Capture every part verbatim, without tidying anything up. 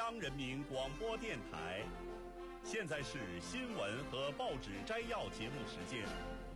央人民广播电台。现在是新闻和报纸摘要节目时间。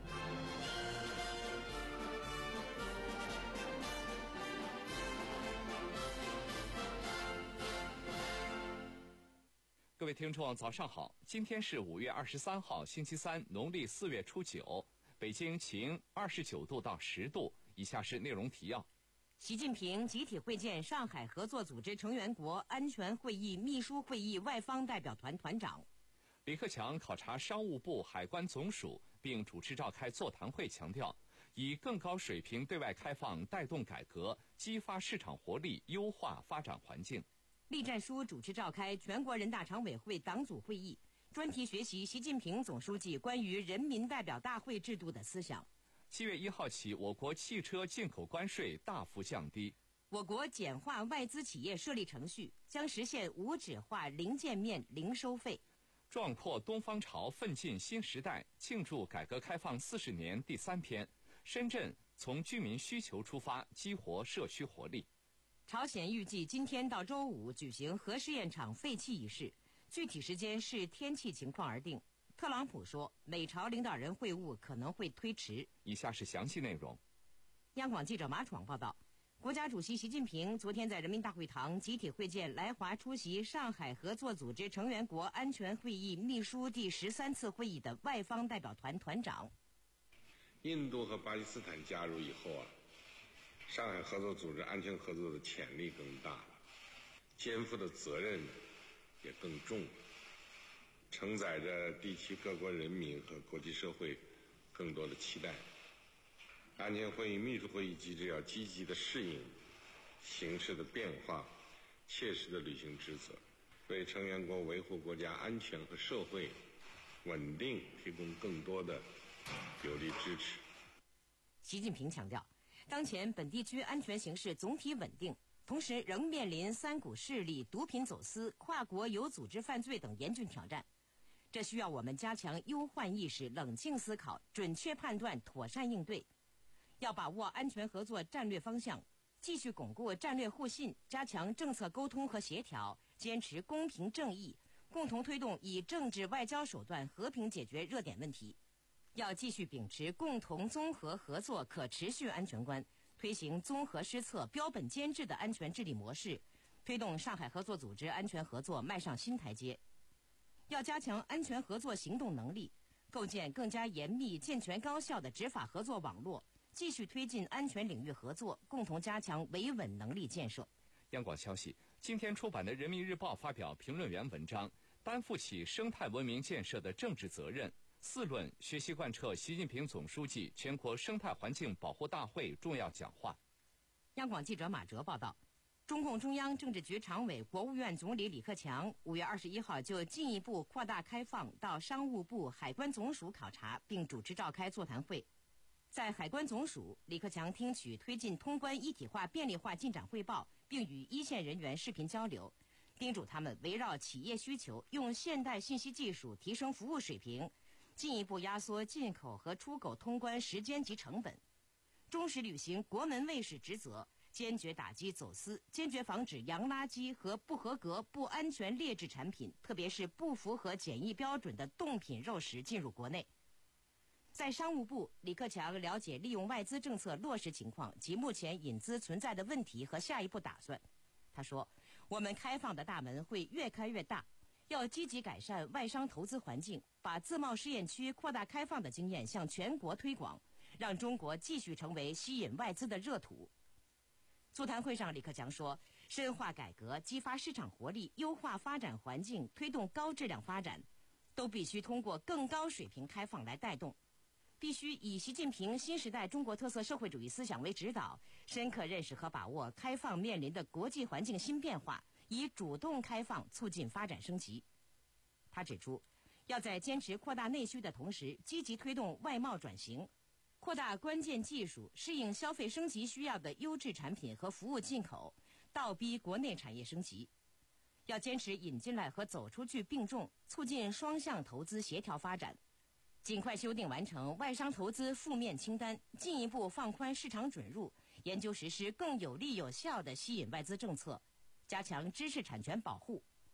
各位听众早上好，今天是五月二十三号星期三，农历四月初九，北京晴，二十九度到十度。以下是内容提要。 习近平集体会见上海合作组织成员国安全会议秘书会议外方代表团团长。 李克强考察商务部海关总署并主持召开座谈会，强调以更高水平对外开放带动改革，激发市场活力，优化发展环境。 栗战书主持召开全国人大常委会党组会议，专题学习习近平总书记关于人民代表大会制度的思想。 七月一号起，我国汽车进口关税大幅降低。 我国简化外资企业设立程序，将实现无纸化零见面零收费。 壮阔东方潮，奋进新时代，庆祝改革开放四十年第三篇。深圳从居民需求出发，激活社区活力。 朝鲜预计今天到周五举行核试验场废弃仪式，具体时间视天气情况而定。特朗普说，美朝领导人会晤可能会推迟。 以下是详细内容。 央广记者马闯报道，国家主席习近平昨天在人民大会堂集体会见来华出席上海合作组织成员国安全会议秘书第十三次会议的外方代表团团长。 印度和巴基斯坦加入以后啊，上海合作组织安全合作的潜力更大了，肩负的责任也更重，承载着地区各国人民和国际社会更多的期待。安全会议秘书会议机制要积极的适应形势的变化，切实的履行职责，为成员国维护国家安全和社会稳定提供更多的有力支持。 习近平强调，当前本地区安全形势总体稳定，同时仍面临三股势力、毒品走私、跨国有组织犯罪等严峻挑战。这需要我们加强忧患意识，冷静思考，准确判断，妥善应对。要把握安全合作战略方向，继续巩固战略互信，加强政策沟通和协调，坚持公平正义，共同推动以政治外交手段和平解决热点问题。要继续秉持共同综合合作可持续安全观，推行综合施策、标本兼治的安全治理模式，推动上海合作组织安全合作迈上新台阶。要加强安全合作行动能力，构建更加严密、健全、高效的执法合作网络，继续推进安全领域合作，共同加强维稳能力建设。 央广消息，今天出版的《人民日报》发表评论员文章，担负起生态文明建设的政治责任。四论学习贯彻习近平总书记全国生态环境保护大会重要讲话。 央广记者马哲报道，中共中央政治局常委、国务院总理李克强五月二十一号就进一步扩大开放到商务部、海关总署考察，并主持召开座谈会。在海关总署，李克强听取推进通关一体化便利化进展汇报，并与一线人员视频交流，叮嘱他们围绕企业需求，用现代信息技术提升服务水平，进一步压缩进口和出口通关时间及成本，忠实履行国门卫士职责，坚决打击走私，坚决防止洋垃圾和不合格、不安全劣质产品，特别是不符合检疫标准的冻品肉食进入国内。在商务部，李克强了解利用外资政策落实情况及目前引资存在的问题和下一步打算。他说，我们开放的大门会越开越大，要积极改善外商投资环境，把自贸试验区扩大开放的经验向全国推广，让中国继续成为吸引外资的热土。座谈会上，李克强说，深化改革，激发市场活力，优化发展环境，推动高质量发展，都必须通过更高水平开放来带动。必须以习近平新时代中国特色社会主义思想为指导，深刻认识和把握开放面临的国际环境新变化，以主动开放促进发展升级。他指出，要在坚持扩大内需的同时，积极推动外贸转型，扩大关键技术，适应消费升级需要的优质产品和服务进口，倒逼国内产业升级。要坚持引进来和走出去并重，促进双向投资协调发展。尽快修订完成外商投资负面清单，进一步放宽市场准入，研究实施更有力有效的吸引外资政策，加强知识产权保护，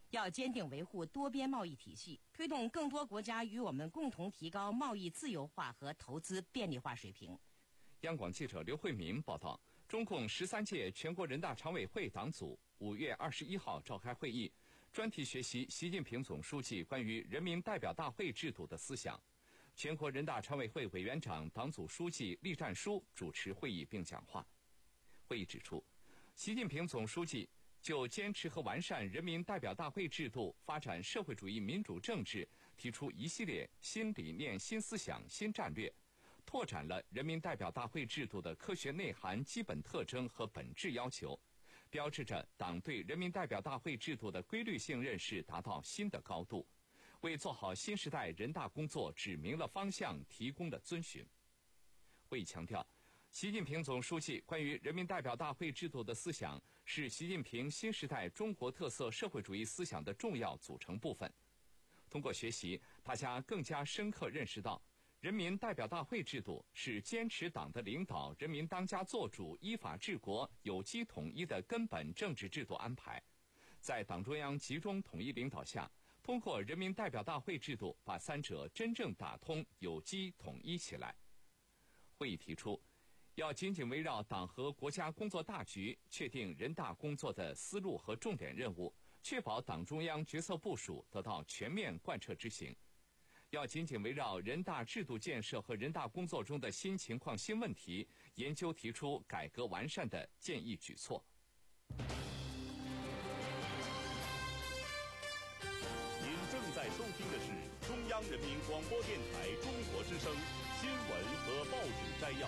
要坚定维护多边贸易体系，推动更多国家与我们共同提高贸易自由化和投资便利化水平。 央广记者刘慧民报道，中共十三届全国人大常委会党组五月二十一号召开会议，专题学习习近平总书记关于人民代表大会制度的思想。全国人大常委会委员长、党组书记栗战书主持会议并讲话。会议指出，习近平总书记就坚持和完善人民代表大会制度，发展社会主义民主政治，提出一系列新理念、新思想、新战略，拓展了人民代表大会制度的科学内涵、基本特征和本质要求，标志着党对人民代表大会制度的规律性认识达到新的高度，为做好新时代人大工作指明了方向，提供了遵循。会议强调，习近平总书记关于人民代表大会制度的思想是习近平新时代中国特色社会主义思想的重要组成部分。通过学习，大家更加深刻认识到，人民代表大会制度是坚持党的领导、人民当家作主、依法治国、有机统一的根本政治制度安排。在党中央集中统一领导下，通过人民代表大会制度把三者真正打通、有机统一起来。会议提出，要紧紧围绕党和国家工作大局，确定人大工作的思路和重点任务，确保党中央决策部署得到全面贯彻执行。要紧紧围绕人大制度建设和人大工作中的新情况、新问题，研究提出改革完善的建议举措。 您正在收听的是中央人民广播电台中国之声新闻和报纸摘要。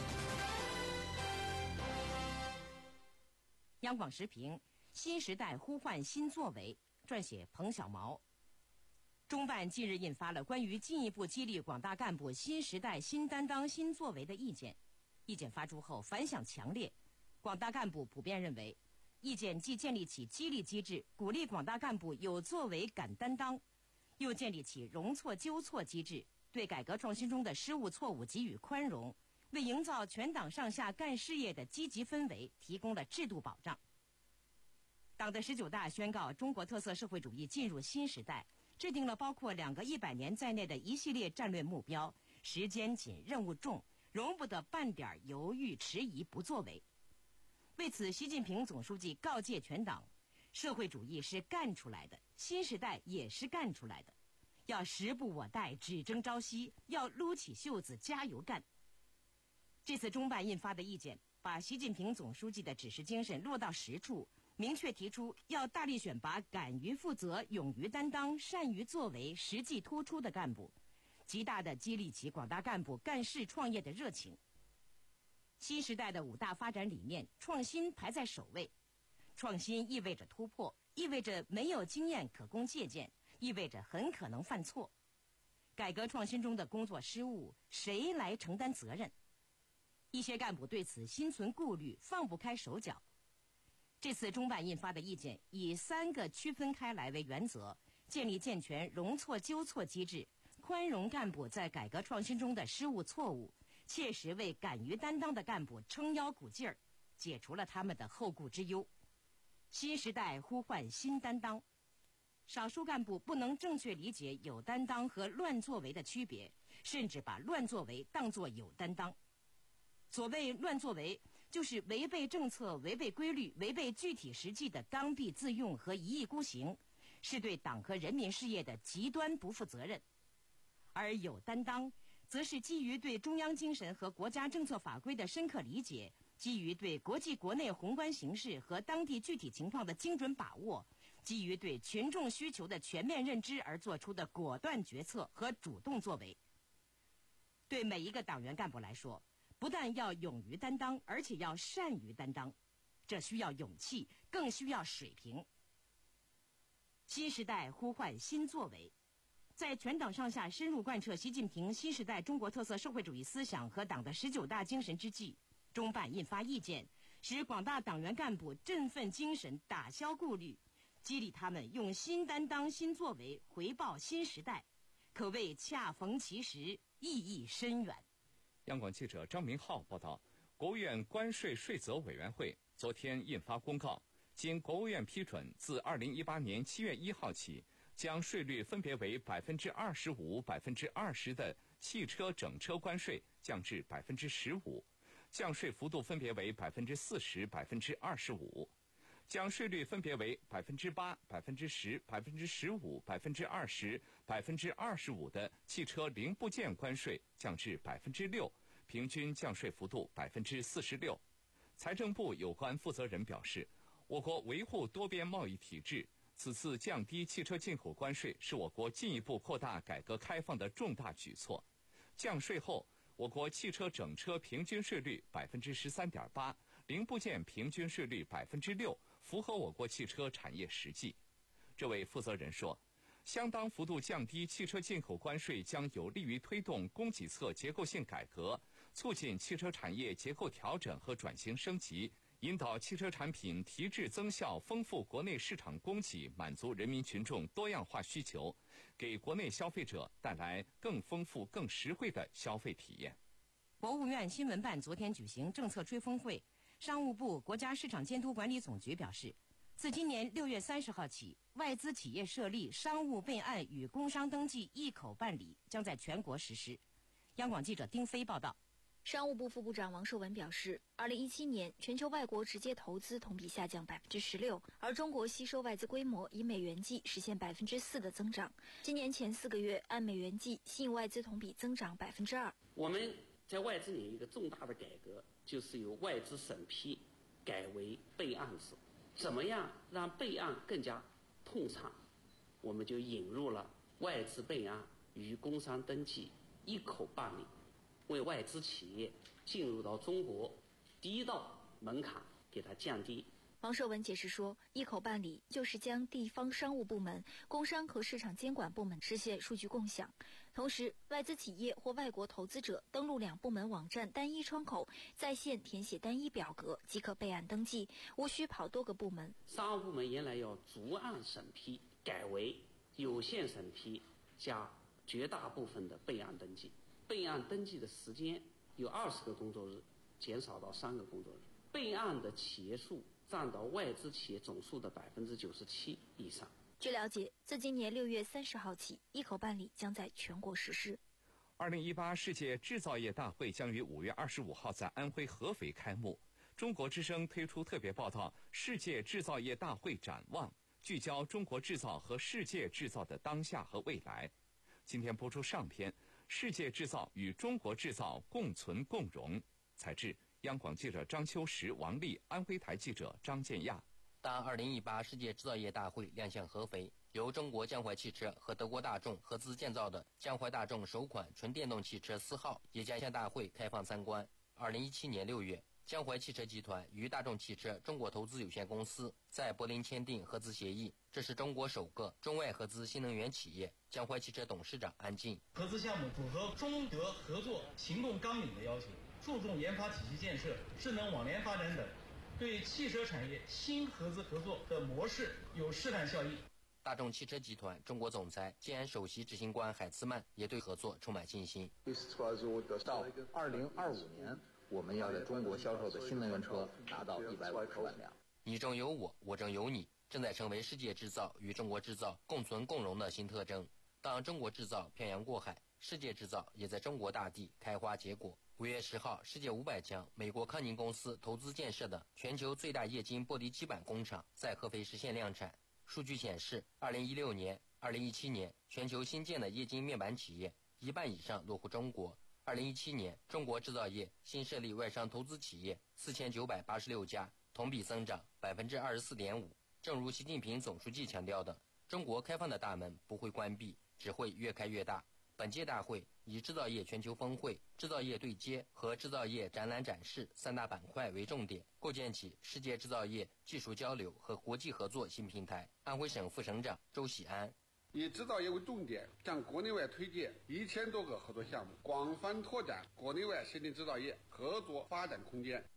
央广时评：新时代呼唤新作为，撰写彭小毛。中办近日印发了关于进一步激励广大干部新时代新担当新作为的意见。意见发出后反响强烈，广大干部普遍认为，意见既建立起激励机制，鼓励广大干部有作为、敢担当，又建立起容错纠错机制，对改革创新中的失误错误给予宽容，为营造全党上下干事业的积极氛围提供了制度保障。党的十九大宣告中国特色社会主义进入新时代，制定了包括两个一百年在内的一系列战略目标，时间紧、任务重，容不得半点犹豫迟疑不作为。为此，习近平总书记告诫全党，社会主义是干出来的，新时代也是干出来的，要时不我待，只争朝夕，要撸起袖子加油干。这次中办印发的意见，把习近平总书记的指示精神落到实处，明确提出要大力选拔敢于负责、勇于担当、善于作为、实际突出的干部，极大地激励起广大干部干事创业的热情。新时代的五大发展理念，创新排在首位。创新意味着突破，意味着没有经验可供借鉴，意味着很可能犯错。改革创新中的工作失误，谁来承担责任？一些干部对此心存顾虑，放不开手脚。这次中办印发的意见以三个区分开来为原则，建立健全容错纠错机制，宽容干部在改革创新中的失误错误，切实为敢于担当的干部撑腰鼓劲儿，解除了他们的后顾之忧。新时代呼唤新担当，少数干部不能正确理解有担当和乱作为的区别，甚至把乱作为当作有担当。所谓乱作为，就是违背政策、违背规律、违背具体实际的刚愎自用和一意孤行，是对党和人民事业的极端不负责任。而有担当，则是基于对中央精神和国家政策法规的深刻理解，基于对国际国内宏观形势和当地具体情况的精准把握，基于对群众需求的全面认知而做出的果断决策和主动作为。对每一个党员干部来说，不但要勇于担当，而且要善于担当，这需要勇气，更需要水平。新时代呼唤新作为，在全党上下深入贯彻习近平新时代中国特色社会主义思想和党的十九大精神之际，中办印发意见，使广大党员干部振奋精神，打消顾虑，激励他们用新担当、新作为回报新时代，可谓恰逢其时，意义深远。 央广记者张明浩报道，国务院关税税则委员会昨天印发公告， 经国务院批准，自二零一八年七月一号起，将税率分别为百分之二十五、百分之二十的汽车整车关税降至百分之十五，降税幅度分别为百分之四十、百分之二十五。将税率分别为百分之八、百分之十、百分之十五、百分之二十、百分之二十五的汽车零部件关税降至百分之六，平均降税幅度百分之四十六。财政部有关负责人表示，我国维护多边贸易体制，此次降低汽车进口关税是我国进一步扩大改革开放的重大举措。降税后，我国汽车整车平均税率百分之十三点八，零部件平均税率百分之六，符合我国汽车产业实际。这位负责人说，相当幅度降低汽车进口关税将有利于推动供给侧结构性改革，促进汽车产业结构调整和转型升级，引导汽车产品提质增效，丰富国内市场供给，满足人民群众多样化需求，给国内消费者带来更丰富、更实惠的消费体验。 国务院新闻办昨天举行政策吹风会，商务部国家市场监督管理总局表示，自今年六月三十号起，外资企业设立商务备案与工商登记一口办理将在全国实施。央广记者丁飞报道。 商务部副部长王受文表示，二零一七年全球外国直接投资同比下降百分之十六，而中国吸收外资规模以美元计实现百分之四的增长。今年前四个月，按美元计吸引外资同比增长百分之二。 我们在外资领域一个重大的改革，就是由外资审批改为备案制。怎么样让备案更加通畅？我们就引入了外资备案与工商登记一口办理，为外资企业进入到中国第一道门槛给它降低。 王受文解释说，一口办理就是将地方商务部门、工商和市场监管部门实现数据共享，同时外资企业或外国投资者登录两部门网站单一窗口，在线填写单一表格即可备案登记，无需跑多个部门。 商务部门原来要逐案审批，改为有限审批加绝大部分的备案登记。备案登记的时间由二十个工作日减少到三个工作日，备案的企业数占到外资企业总数的百分之九十七以上。 据了解，自今年六月三十号起，一口办理将在全国实施。 二零一八世界制造业大会将于五月二十五号在安徽合肥开幕。中国之声推出特别报道《世界制造业大会展望》，聚焦中国制造和世界制造的当下和未来。今天播出上篇，世界制造与中国制造共存共荣。采制央广记者张秋实、王丽，安徽台记者张建亚。 当二零一八世界制造业大会亮相合肥，由中国江淮汽车和德国大众合资建造的江淮大众首款纯电动汽车四号也将向大会开放参观。二零一七年六月，江淮汽车集团与大众汽车中国投资有限公司在柏林签订合资协议，这是中国首个中外合资新能源企业。江淮汽车董事长安进： 合资项目符合中德合作行动纲领的要求，注重研发体系建设、智能网联发展等，对汽车产业新合资合作的模式有示范效益。 大众汽车集团中国总裁兼首席执行官海兹曼也对合作充满信心。 到二零二五年，我们要在中国销售的新能源车达到一百五十万辆。 你中有我，我中有你，正在成为世界制造与中国制造共存共荣的新特征。当中国制造漂洋过海，世界制造也在中国大地开花结果。五月十号，世界五百强美国康宁公司投资建设的全球最大液晶玻璃基板工厂在合肥实现量产。数据显示，二零一六年、二零一七年全球新建的液晶面板企业一半以上落户中国。二零一七年，中国制造业新设立外商投资企业四千九百八十六家，同比增长百分之二十四点五。正如习近平总书记强调的，中国开放的大门不会关闭，只会越开越大。本届大会以制造业全球峰会、制造业对接和制造业展览展示三大板块为重点，构建起世界制造业技术交流和国际合作新平台。安徽省副省长周喜安： 以制造业为重点，向国内外推荐一千多个合作项目，广泛拓展国内外先进制造业合作发展空间。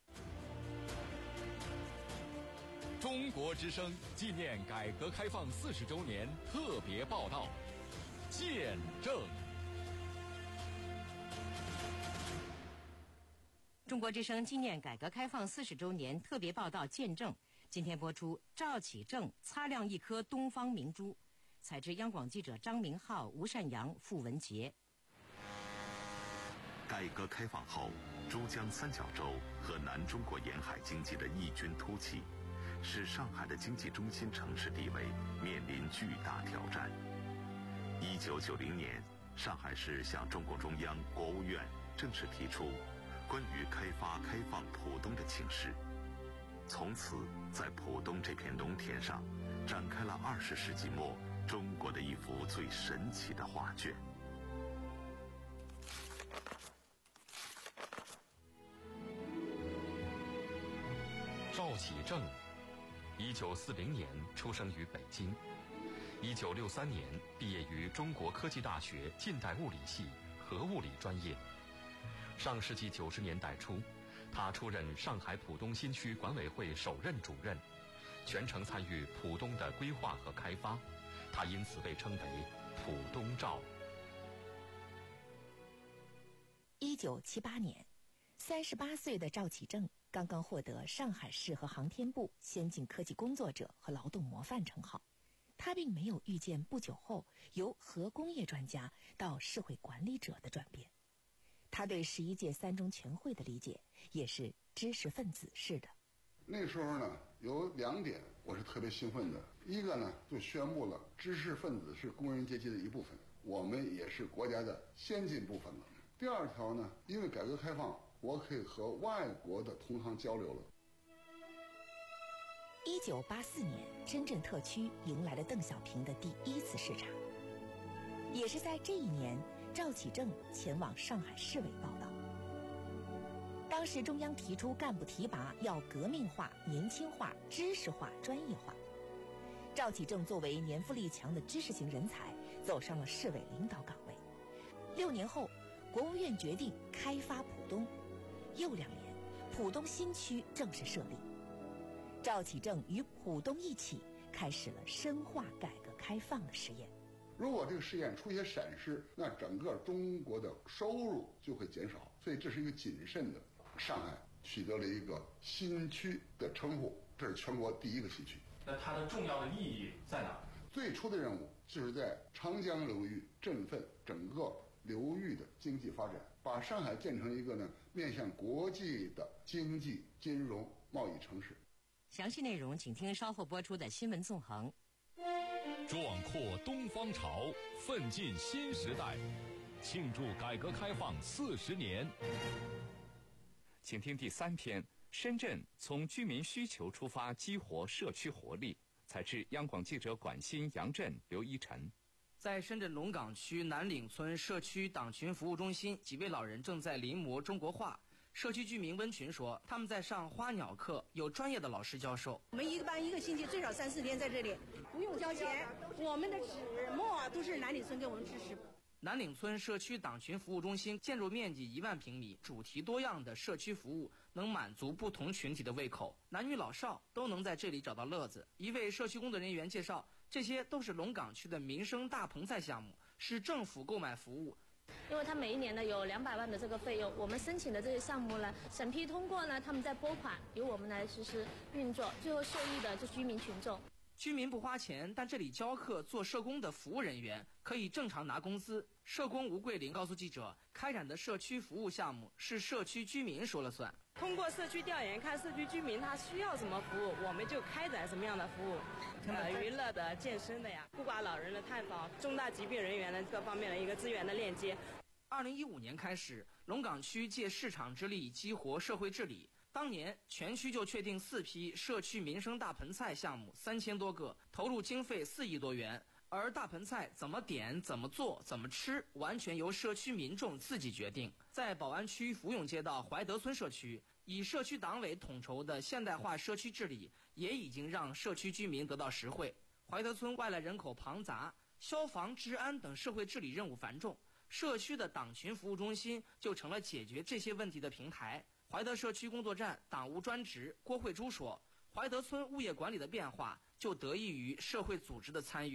中国之声纪念改革开放四十周年特别报道，见证。 中国之声纪念改革开放四十周年特别报道见证。 今天播出赵启正擦亮一颗东方明珠，采自央广记者张明浩、吴善阳、傅文杰。 改革开放后，珠江三角洲和南中国沿海经济的异军突起，使上海的经济中心城市地位面临巨大挑战。一九九零年，上海市向中共中央、国务院正式提出关于开发开放浦东的请示。从此，在浦东这片农田上，展开了二十世纪末中国的一幅最神奇的画卷。 赵启正，一九四零年出生于北京，一九六三年毕业于中国科技大学近代物理系核物理专业。上世纪九十年代初，他出任上海浦东新区管委会首任主任，全程参与浦东的规划和开发，他因此被称为浦东赵。 一九七八年，三十八岁的赵启正刚刚获得上海市和航天部先进科技工作者和劳动模范称号。他并没有预见不久后由核工业专家到社会管理者的转变。他对十一届三中全会的理解也是知识分子式的。 那时候呢，有两点我是特别兴奋的。一个呢，就宣布了知识分子是工人阶级的一部分，我们也是国家的先进部分了。第二条呢，因为改革开放，我可以和外国的同行交流了。 一九八四年，深圳特区迎来了邓小平的第一次视察，也是在这一年，赵启正前往上海市委报道。当时中央提出干部提拔要革命化、年轻化、知识化、专业化。赵启正作为年富力强的知识型人才，走上了市委领导岗位。六年后，国务院决定开发浦东，又两年，浦东新区正式设立。赵启正与浦东一起开始了深化改革开放的实验。 如果这个实验出现闪失，那整个中国的收入就会减少，所以这是一个谨慎的。上海取得了一个新区的称呼，这是全国第一个新区。 那它的重要的意义在哪？ 最初的任务就是在长江流域振奋整个流域的经济发展，把上海建成一个呢面向国际的经济、金融、贸易城市。 详细内容请听稍后播出的新闻纵横。 壮阔东方潮，奋进新时代，庆祝改革开放四十年。 请听第三篇：深圳从居民需求出发，激活社区活力。采自央广记者管新、杨震、刘一晨。 在深圳龙岗区南岭村社区党群服务中心，几位老人正在临摹中国画。社区居民温群说，他们在上花鸟课，有专业的老师教授。 我们一个班一个星期最少三四天在这里，不用交钱，我们的纸墨都是南岭村给我们支持。 南岭村社区党群服务中心建筑面积一万平米，主题多样的社区服务能满足不同群体的胃口，男女老少都能在这里找到乐子。一位社区工作人员介绍，这些都是龙岗区的民生大棚菜项目，是政府购买服务。 因为他每一年呢有两百万的这个费用，我们申请的这些项目呢审批通过呢，他们再拨款由我们来实施运作，最后受益的就居民群众。 居民不花钱，但这里教课做社工的服务人员可以正常拿工资。社工吴桂林告诉记者，开展的社区服务项目是社区居民说了算。 通过社区调研，看社区居民他需要什么服务，我们就开展什么样的服务。呃，娱乐的、健身的呀，孤寡老人的探访，重大疾病人员的各方面的一个资源的链接。 二零一五年开始，龙岗区借市场之力激活社会治理。当年全区就确定四批社区民生大盆菜项目三千多个，投入经费四亿多元。而大盆菜怎么点、怎么做、怎么吃，完全由社区民众自己决定。在宝安区福永街道怀德村社区，以社区党委统筹的现代化社区治理，也已经让社区居民得到实惠。怀德村外来人口庞杂，消防、治安等社会治理任务繁重，社区的党群服务中心就成了解决这些问题的平台。怀德社区工作站党务专职郭慧珠说，怀德村物业管理的变化就得益于社会组织的参与。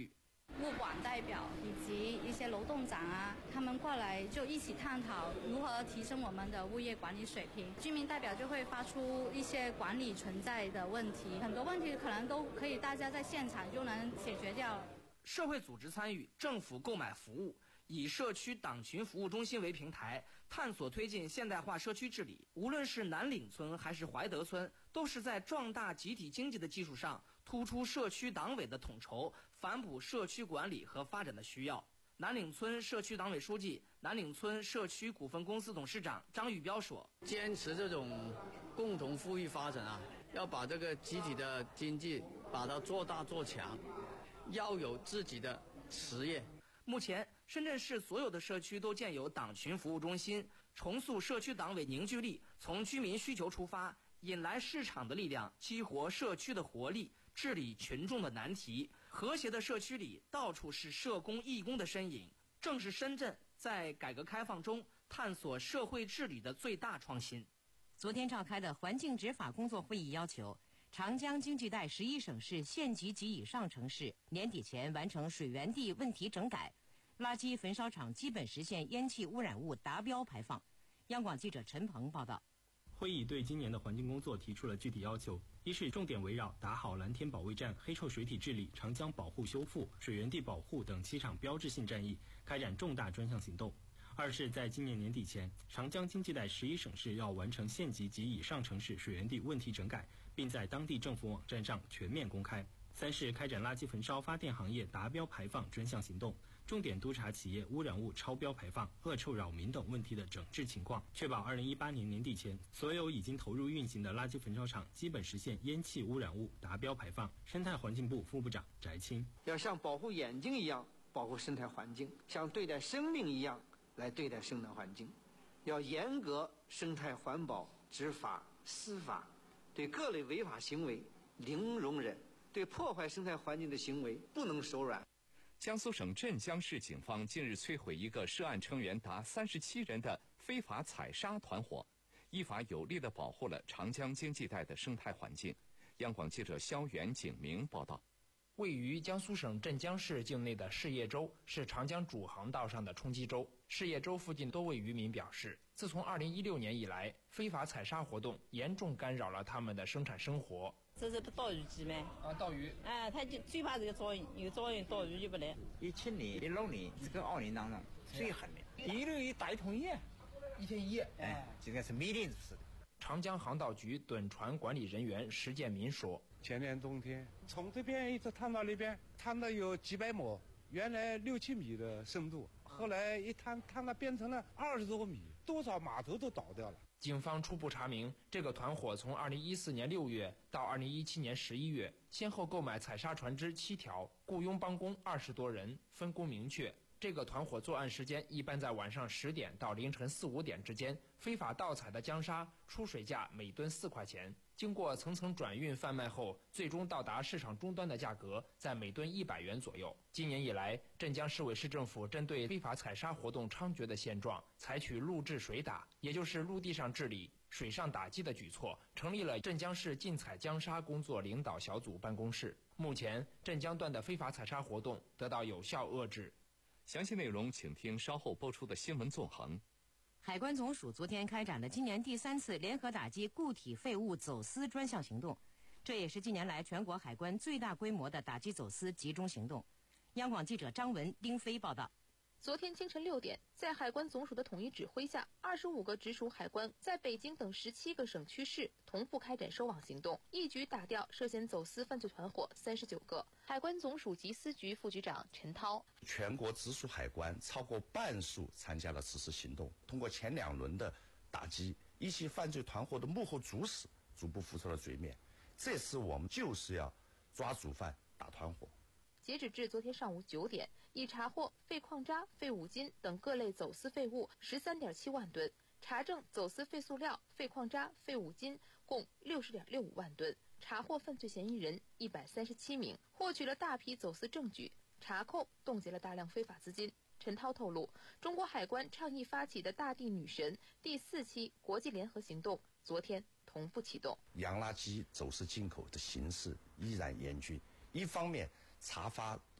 物管代表以及一些楼栋长啊，他们过来就一起探讨如何提升我们的物业管理水平。居民代表就会发出一些管理存在的问题，很多问题可能都可以大家在现场就能解决掉。 社会组织参与，政府购买服务，以社区党群服务中心为平台，探索推进现代化社区治理。无论是南岭村还是怀德村，都是在壮大集体经济的基础上，突出社区党委的统筹，反哺社区管理和发展的需要。南岭村社区党委书记、南岭村社区股份公司董事长张玉彪说：“ 坚持这种共同富裕发展啊，要把这个集体的经济把它做大做强，要有自己的实业。” 目前，深圳市所有的社区都建有党群服务中心，重塑社区党委凝聚力，从居民需求出发，引来市场的力量，激活社区的活力，治理群众的难题。和谐的社区里，到处是社工义工的身影，正是深圳在改革开放中探索社会治理的最大创新。 昨天召开的环境执法工作会议要求，长江经济带十一省市县级及以上城市年底前完成水源地问题整改，垃圾焚烧厂基本实现烟气污染物达标排放。央广记者陈鹏报道。 会议对今年的环境工作提出了具体要求：一是重点围绕打好蓝天保卫战、黑臭水体治理、长江保护修复、水源地保护等七场标志性战役，开展重大专项行动；二是在今年年底前，长江经济带十一省市要完成县级及以上城市水源地问题整改，并在当地政府网站上全面公开；三是开展垃圾焚烧发电行业达标排放专项行动，重点督查企业污染物超标排放、恶臭扰民等问题的整治情况，确保二零一八年年底前，所有已经投入运行的垃圾焚烧厂基本实现烟气污染物达标排放。生态环境部副部长翟青： 要像保护眼睛一样保护生态环境，像对待生命一样来对待生态环境，要严格生态环保执法司法，对各类违法行为零容忍，对破坏生态环境的行为不能手软。 江苏省镇江市警方近日摧毁一个涉案成员达三十七人的非法采砂团伙，依法有力地保护了长江经济带的生态环境。央广记者肖远、景明报道。 位于江苏省镇江市境内的事业洲是长江主航道上的冲击洲。事业洲附近多位渔民表示，自从二零一六年以来，非法采砂活动严重干扰了他们的生产生活。 这是盗鱼机吗？ 啊，盗鱼。 哎，他就最怕这个噪音，有噪音盗鱼就不来。 一七年、一六年这个二年当中最狠的，一日一打一桶盐， 一天一夜。 哎，这个是每天吃的。 长江航道局趸船管理人员石建民说：“ 前年冬天，从这边一直探到那边，探到有几百亩，原来六七米的深度，后来一探，探到变成了二十多米，多少码头都倒掉了。” 警方初步查明，这个团伙从二零一四年六月到二零一七年十一月，先后购买采砂船只七条，雇佣帮工二十多人，分工明确。这个团伙作案时间一般在晚上十点到凌晨四五点之间，非法盗采的江砂出水价每吨四块钱，经过层层转运贩卖后，最终到达市场终端的价格在每吨一百元左右。今年以来，镇江市委市政府针对非法采砂活动猖獗的现状，采取陆治水打，也就是陆地上治理、水上打击的举措，成立了镇江市禁采江砂工作领导小组办公室。目前，镇江段的非法采砂活动得到有效遏制。 详细内容请听稍后播出的新闻纵横。 海关总署昨天开展了今年第三次联合打击固体废物走私专项行动，这也是近年来全国海关最大规模的打击走私集中行动。央广记者张文、丁飞报道。 昨天清晨六点，在海关总署的统一指挥下，二十五个直属海关在北京等十七个省区市同步开展收网行动，一举打掉涉嫌走私犯罪团伙三十九个。海关总署缉私局副局长陈涛： 全国直属海关超过半数参加了此次行动，通过前两轮的打击，一些犯罪团伙的幕后主使逐步浮出了水面。这次我们就是要抓主犯、打团伙。 截止至昨天上午九点，已查获废矿渣、废五金等各类走私废物十三点七万吨，查证走私废塑料、废矿渣、废五金共六十点六五万吨，查获犯罪嫌疑人一百三十七名，获取了大批走私证据，查扣冻结了大量非法资金。陈涛透露，中国海关倡议发起的大地女神第四期国际联合行动昨天同步启动。 洋垃圾走私进口的形势依然严峻，一方面查发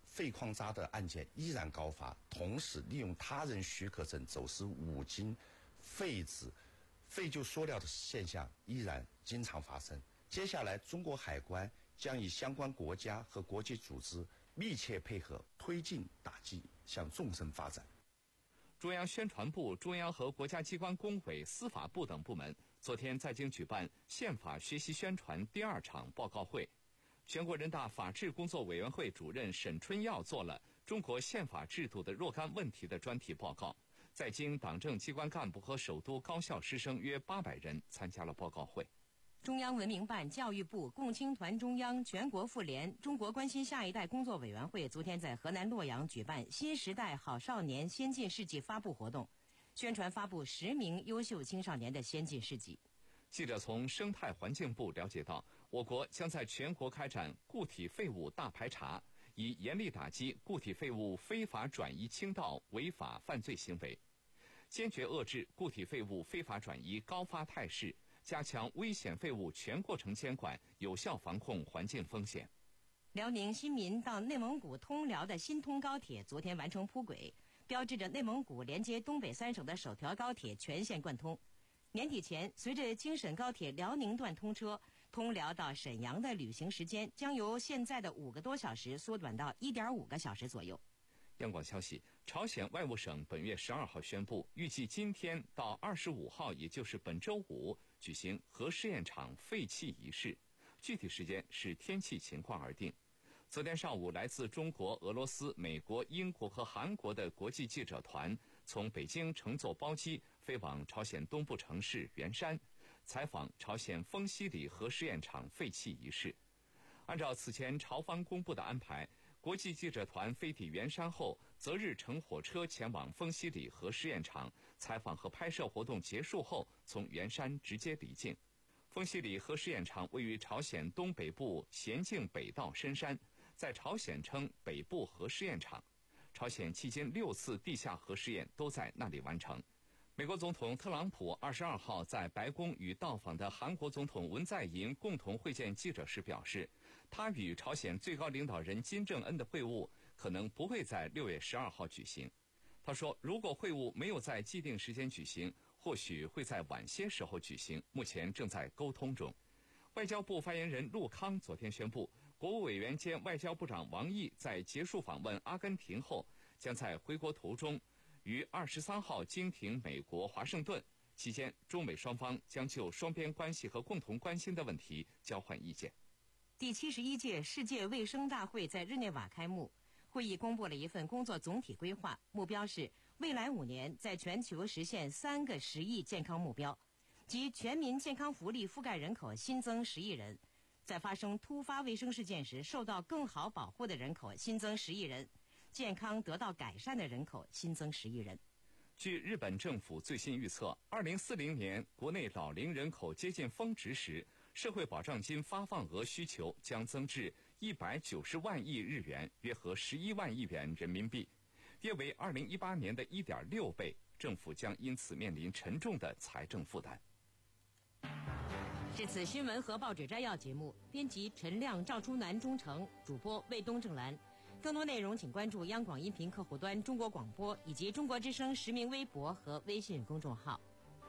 废矿渣的案件依然高发，同时利用他人许可证走私五金、废纸、废旧塑料的现象依然经常发生。接下来，中国海关将与相关国家和国际组织密切配合，推进打击，向纵深发展。 中央宣传部、中央和国家机关工委、司法部等部门昨天在京举办宪法学习宣传第二场报告会。全国人大法制工作委员会主任沈春耀做了中国宪法制度的若干问题的专题报告。在京党政机关干部和首都高校师生约八百人参加了报告会。 中央文明办、教育部、共青团中央、全国妇联、中国关心下一代工作委员会昨天在河南洛阳举办新时代好少年先进事迹发布活动，宣传发布十名优秀青少年的先进事迹。 记者从生态环境部了解到，我国将在全国开展固体废物大排查，以严厉打击固体废物非法转移倾倒违法犯罪行为，坚决遏制固体废物非法转移高发态势，加强危险废物全过程监管，有效防控环境风险。 辽宁新民到内蒙古通辽的新通高铁昨天完成铺轨，标志着内蒙古连接东北三省的首条高铁全线贯通。年底前，随着京沈高铁辽宁段通车，通辽到沈阳的旅行时间将由现在的五个多小时缩短到一点五个小时左右。 央广消息，朝鲜外务省本月十二号宣布，预计今天到二十五号，也就是本周五，举行核试验场废弃仪式，具体时间视天气情况而定。昨天上午，来自中国、俄罗斯、美国、英国和韩国的国际记者团从北京乘坐包机飞往朝鲜东部城市元山，采访朝鲜丰西里核试验场废弃仪式。按照此前朝方公布的安排，国际记者团飞抵元山后，择日乘火车前往丰西里核试验场，采访和拍摄活动结束后，从元山直接离境。丰西里核试验场位于朝鲜东北部咸镜北道深山，在朝鲜称北部核试验场。朝鲜迄今六次地下核试验都在那里完成。美国总统特朗普二十二号在白宫与到访的韩国总统文在寅共同会见记者时表示，他与朝鲜最高领导人金正恩的会晤可能不会在六月十二号举行。他说，如果会晤没有在既定时间举行，或许会在晚些时候举行，目前正在沟通中。外交部发言人陆康昨天宣布，国务委员兼外交部长王毅在结束访问阿根廷后，将在回国途中于二十三号经停美国华盛顿，期间中美双方将就双边关系和共同关心的问题交换意见。 第七十一届世界卫生大会在日内瓦开幕，会议公布了一份工作总体规划，目标是未来五年在全球实现三个十亿健康目标，即全民健康福利覆盖人口新增十亿人，在发生突发卫生事件时受到更好保护的人口新增十亿人，健康得到改善的人口新增十亿人。 据日本政府最新预测，二零四零年国内老龄人口接近峰值时，社会保障金发放额需求将增至一百九十万亿日元，约合十一万亿元人民币，约为二零一八年的一点六倍，政府将因此面临沉重的财政负担。 至此，新闻和报纸摘要节目，编辑陈亮、赵初南、钟诚，主播魏东正兰。更多内容请关注央广音频客户端、中国广播以及中国之声实名微博和微信公众号。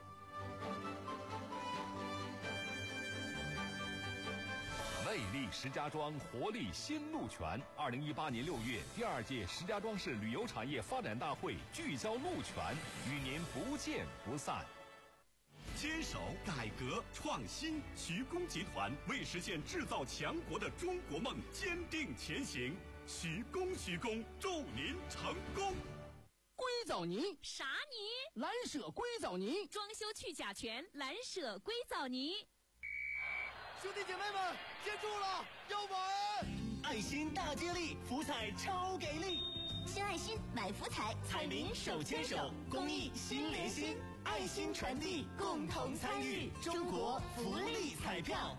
魅力石家庄，活力新路权。二零一八年六月，第二届石家庄市旅游产业发展大会聚焦路权，与您不见不散。 坚守改革创新，徐工集团为实现制造强国的中国梦坚定前行。徐工，徐工，祝您成功！ 硅藻泥啥泥？ 蓝舍硅藻泥， 装修去甲醛，蓝舍硅藻泥。 兄弟姐妹们，接住了，要玩！ 爱心大接力，福彩超给力！ 新爱心买福彩，彩民手牵手，公益心连心，爱心传递，共同参与中国福利彩票。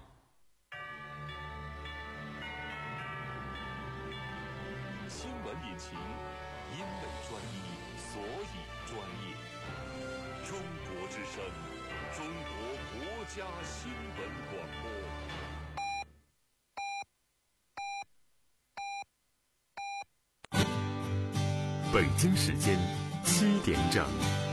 新闻引擎，因为专一，所以专业。中国之声，中国国家新闻广播。 北京时间七点整。